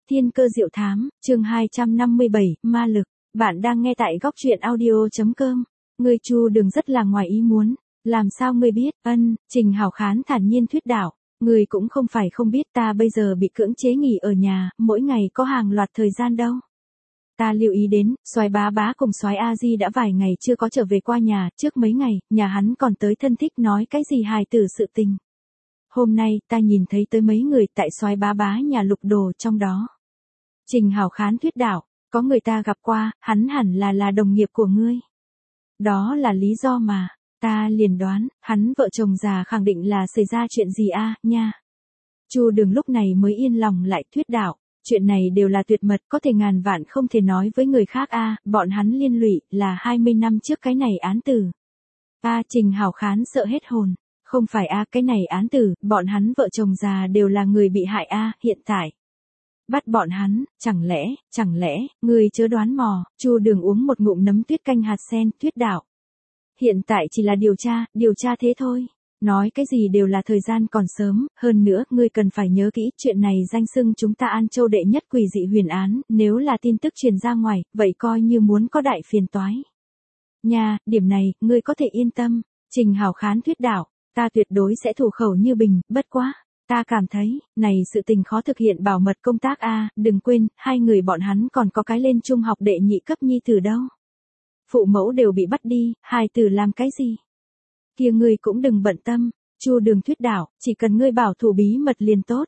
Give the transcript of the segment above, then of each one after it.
Thiên cơ diệu thám, chương 257, ma lực. Bạn đang nghe tại góc truyện audio.com. Ngươi Chu Đường rất là ngoài ý muốn. Làm sao ngươi biết? Trình Hảo Khán thản nhiên thuyết đạo. Ngươi cũng không phải không biết ta bây giờ bị cưỡng chế nghỉ ở nhà, mỗi ngày có hàng loạt thời gian đâu. Ta lưu ý đến, Soái Bá Bá cùng Soái A Di đã vài ngày chưa có trở về qua nhà, trước mấy ngày, nhà hắn còn tới thân thích nói cái gì hài tử sự tình. Hôm nay, ta nhìn thấy tới mấy người tại Soái Bá Bá nhà lục đồ trong đó. Trình Hảo Khán thuyết đạo, có người ta gặp qua, hắn hẳn là đồng nghiệp của ngươi. Đó là lý do mà, ta liền đoán, hắn vợ chồng già khẳng định là xảy ra chuyện gì nha. Chu Đường lúc này mới yên lòng lại thuyết đạo, chuyện này đều là tuyệt mật, có thể ngàn vạn không thể nói với người khác bọn hắn liên lụy là 20 năm trước cái này án tử. Trình Hảo Khán sợ hết hồn. Không phải cái này án tử, bọn hắn vợ chồng già đều là người bị hại hiện tại. Bắt bọn hắn, chẳng lẽ, người chớ đoán mò, Chu Đường uống một ngụm nấm tuyết canh hạt sen, thuyết đạo. Hiện tại chỉ là điều tra thế thôi. Nói cái gì đều là thời gian còn sớm, hơn nữa, ngươi cần phải nhớ kỹ, chuyện này danh xưng chúng ta An Châu đệ nhất quỷ dị huyền án, nếu là tin tức truyền ra ngoài, vậy coi như muốn có đại phiền toái. Nha, điểm này, ngươi có thể yên tâm, Trình Hảo Khán thuyết đạo. Ta tuyệt đối sẽ thủ khẩu như bình, bất quá. Ta cảm thấy, này sự tình khó thực hiện bảo mật công tác đừng quên, hai người bọn hắn còn có cái lên trung học đệ nhị cấp nhi tử đâu. Phụ mẫu đều bị bắt đi, hài tử làm cái gì? Kia ngươi cũng đừng bận tâm, Chu Đường thuyết đạo, chỉ cần ngươi bảo thủ bí mật liền tốt.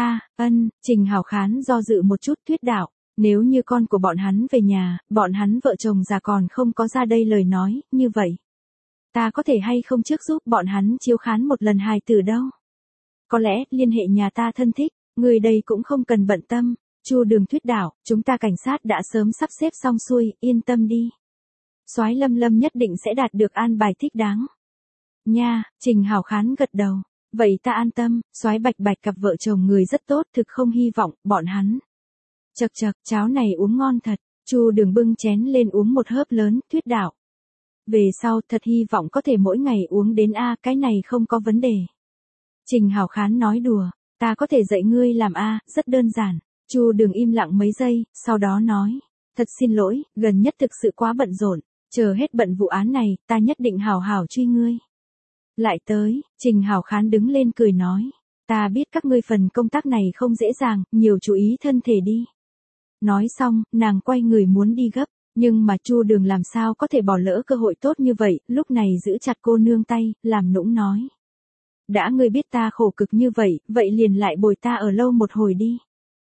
Trình Hảo Khán do dự một chút thuyết đạo, nếu như con của bọn hắn về nhà, bọn hắn vợ chồng già còn không có ra đây lời nói, như vậy. Ta có thể hay không trước giúp bọn hắn chiếu khán một lần hài tử đâu. Có lẽ, liên hệ nhà ta thân thích, người đây cũng không cần bận tâm. Chu Đường thuyết đạo, chúng ta cảnh sát đã sớm sắp xếp xong xuôi, yên tâm đi. Soái Lâm nhất định sẽ đạt được an bài thích đáng. Nha, Trình Hảo Khán gật đầu. Vậy ta an tâm, Soái Bạch cặp vợ chồng người rất tốt, thực không hy vọng, bọn hắn. Chậc, cháo này uống ngon thật. Chu Đường bưng chén lên uống một hớp lớn, thuyết đạo. Về sau thật hy vọng có thể mỗi ngày uống đến cái này không có vấn đề. Trình Hảo Khán nói đùa, ta có thể dạy ngươi làm rất đơn giản. Chu Đường im lặng mấy giây, sau đó nói, thật xin lỗi, gần nhất thực sự quá bận rộn, chờ hết bận vụ án này, ta nhất định hảo truy ngươi. Lại tới, Trình Hảo Khán đứng lên cười nói, ta biết các ngươi phần công tác này không dễ dàng, nhiều chú ý thân thể đi. Nói xong, nàng quay người muốn đi gấp. Nhưng mà Chu Đường làm sao có thể bỏ lỡ cơ hội tốt như vậy, lúc này giữ chặt cô nương tay, làm nũng nói. Đã ngươi biết ta khổ cực như vậy, vậy liền lại bồi ta ở lâu một hồi đi.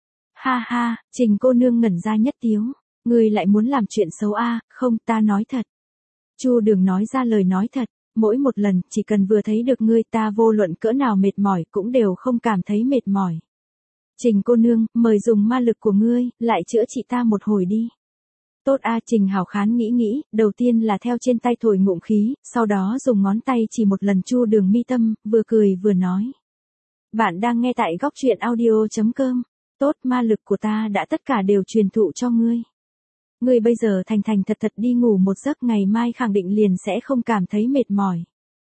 Ha, Trình cô nương ngẩn ra nhất tiếu, ngươi lại muốn làm chuyện xấu không, ta nói thật. Chu Đường nói ra lời nói thật, mỗi một lần, chỉ cần vừa thấy được ngươi ta vô luận cỡ nào mệt mỏi cũng đều không cảm thấy mệt mỏi. Trình cô nương, mời dùng ma lực của ngươi, lại chữa trị ta một hồi đi. Tốt Trình Hảo Khán nghĩ, đầu tiên là theo trên tay thổi ngụm khí, sau đó dùng ngón tay chỉ một lần Chu Đường mi tâm, vừa cười vừa nói. Bạn đang nghe tại góc truyện audio.com. Tốt, ma lực của ta đã tất cả đều truyền thụ cho ngươi. Ngươi bây giờ thành thật đi ngủ một giấc, ngày mai khẳng định liền sẽ không cảm thấy mệt mỏi.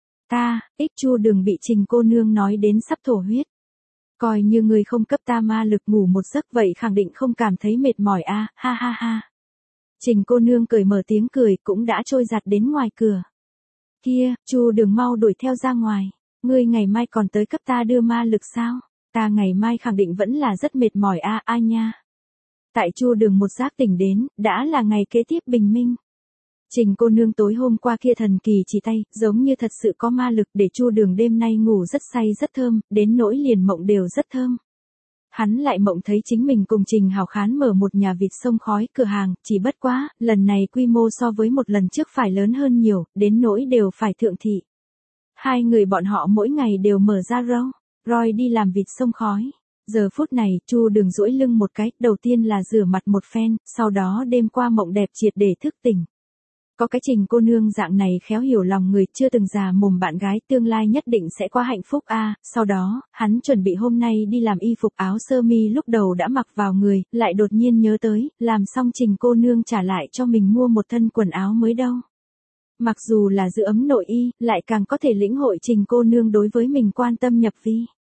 Chu Đường bị Trình cô nương nói đến sắp thổ huyết. Coi như ngươi không cấp ta ma lực ngủ một giấc vậy khẳng định không cảm thấy mệt mỏi ha. Trình cô nương cười mở tiếng cười cũng đã trôi giặt đến ngoài cửa. Kia, Chu Đường mau đuổi theo ra ngoài. Ngươi ngày mai còn tới cấp ta đưa ma lực sao? Ta ngày mai khẳng định vẫn là rất mệt mỏi nha. Tại Chu Đường một giác tỉnh đến, đã là ngày kế tiếp bình minh. Trình cô nương tối hôm qua kia thần kỳ chỉ tay, giống như thật sự có ma lực để Chu Đường đêm nay ngủ rất say rất thơm, đến nỗi liền mộng đều rất thơm. Hắn lại mộng thấy chính mình cùng Trình Hảo Khán mở một nhà vịt sông khói cửa hàng, chỉ bất quá, lần này quy mô so với một lần trước phải lớn hơn nhiều, đến nỗi đều phải thượng thị. Hai người bọn họ mỗi ngày đều mở ra Roy đi làm vịt sông khói. Giờ phút này, Chu Đường duỗi lưng một cái, đầu tiên là rửa mặt một phen, sau đó đêm qua mộng đẹp triệt để thức tỉnh. Có cái Trình cô nương dạng này khéo hiểu lòng người, chưa từng già mồm bạn gái tương lai nhất định sẽ qua hạnh phúc sau đó, hắn chuẩn bị hôm nay đi làm y phục áo sơ mi lúc đầu đã mặc vào người, lại đột nhiên nhớ tới, làm xong Trình cô nương trả lại cho mình mua một thân quần áo mới đâu. Mặc dù là giữ ấm nội y, lại càng có thể lĩnh hội Trình cô nương đối với mình quan tâm nhập vi.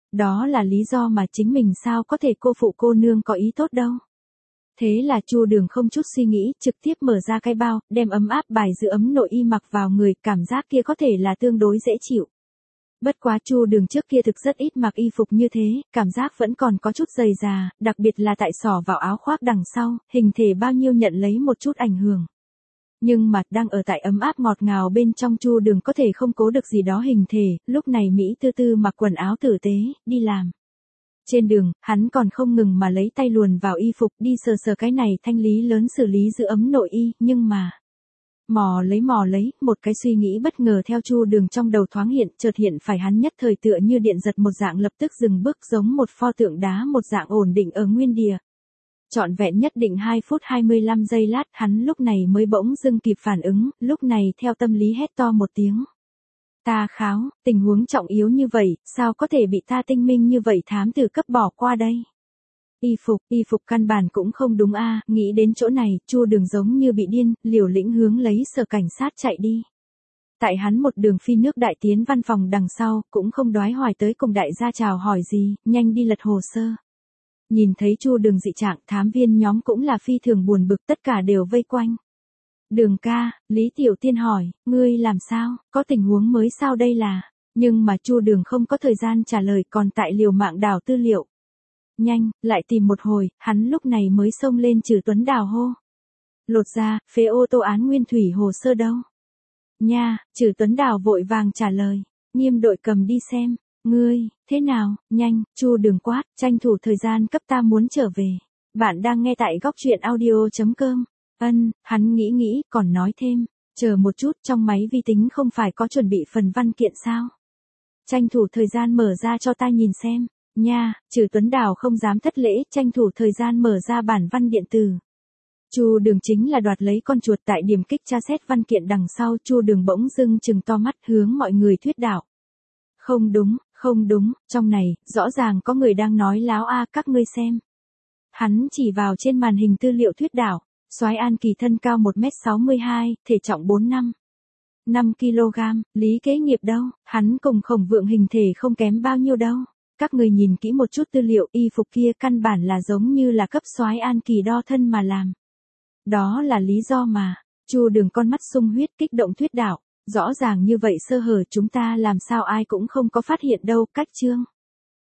Đó là lý do mà chính mình sao có thể cô phụ cô nương có ý tốt đâu. Thế là Chu Đường không chút suy nghĩ, trực tiếp mở ra cái bao, đem ấm áp bài giữ ấm nội y mặc vào người, cảm giác kia có thể là tương đối dễ chịu. Bất quá Chu Đường trước kia thực rất ít mặc y phục như thế, cảm giác vẫn còn có chút dày già, đặc biệt là tại xỏ vào áo khoác đằng sau, hình thể bao nhiêu nhận lấy một chút ảnh hưởng. Nhưng mà đang ở tại ấm áp ngọt ngào bên trong, Chu Đường có thể không cố được gì đó hình thể, lúc này Mỹ tư tư mặc quần áo tử tế, đi làm. Trên đường, hắn còn không ngừng mà lấy tay luồn vào y phục đi sờ sờ cái này thanh lý lớn xử lý giữ ấm nội y, nhưng mà mò lấy, một cái suy nghĩ bất ngờ theo Chu Đường trong đầu thoáng hiện, chợt hiện phải hắn nhất thời tựa như điện giật một dạng lập tức dừng bước giống một pho tượng đá một dạng ổn định ở nguyên địa. Trọn vẹn nhất định 2 phút 25 giây lát, hắn lúc này mới bỗng dưng kịp phản ứng, lúc này theo tâm lý hét to một tiếng. Ta kháo, tình huống trọng yếu như vậy, sao có thể bị ta tinh minh như vậy thám tử cấp bỏ qua đây? Y phục căn bản cũng không đúng a. Nghĩ đến chỗ này, Chu Đường giống như bị điên, liều lĩnh hướng lấy sở cảnh sát chạy đi. Tại hắn một đường phi nước đại tiến văn phòng đằng sau, cũng không đoái hoài tới cùng đại gia chào hỏi gì, nhanh đi lật hồ sơ. Nhìn thấy Chu Đường dị trạng, thám viên nhóm cũng là phi thường buồn bực, tất cả đều vây quanh. Đường ca, Lý Tiểu Tiên hỏi, ngươi làm sao, có tình huống mới sao đây là, nhưng mà Chu Đường không có thời gian trả lời, còn tại liều mạng đào tư liệu. Nhanh, lại tìm một hồi, hắn lúc này mới xông lên Trừ Tuấn Đào hô. Lột ra, phế ô tô án nguyên thủy hồ sơ đâu? Nha, Trừ Tuấn Đào vội vàng trả lời, Nghiêm đội cầm đi xem, ngươi, thế nào, nhanh, Chu Đường quát, tranh thủ thời gian cấp ta muốn trở về. Bạn đang nghe tại góc truyện audio.com. Hắn nghĩ, còn nói thêm, chờ một chút, trong máy vi tính không phải có chuẩn bị phần văn kiện sao? Tranh thủ thời gian mở ra cho ta nhìn xem. Nha, Trừ Tuấn Đào không dám thất lễ, tranh thủ thời gian mở ra bản văn điện tử. Chu Đường chính là đoạt lấy con chuột, tại điểm kích tra xét văn kiện đằng sau, Chu Đường bỗng dưng trừng to mắt hướng mọi người thuyết đạo. Không đúng, trong này, rõ ràng có người đang nói láo a, các ngươi xem. Hắn chỉ vào trên màn hình tư liệu thuyết đạo, Soái An Kỳ thân cao 1m62, thể trọng 5 kg, Lý Kế Nghiệp đâu, hắn cùng Khổng Vượng hình thể không kém bao nhiêu đâu. Các người nhìn kỹ một chút tư liệu, y phục kia căn bản là giống như là cấp Soái An Kỳ đo thân mà làm. Đó là lý do mà, Chu Đường con mắt sung huyết kích động thuyết đạo, rõ ràng như vậy sơ hở chúng ta làm sao ai cũng không có phát hiện đâu, cách chương.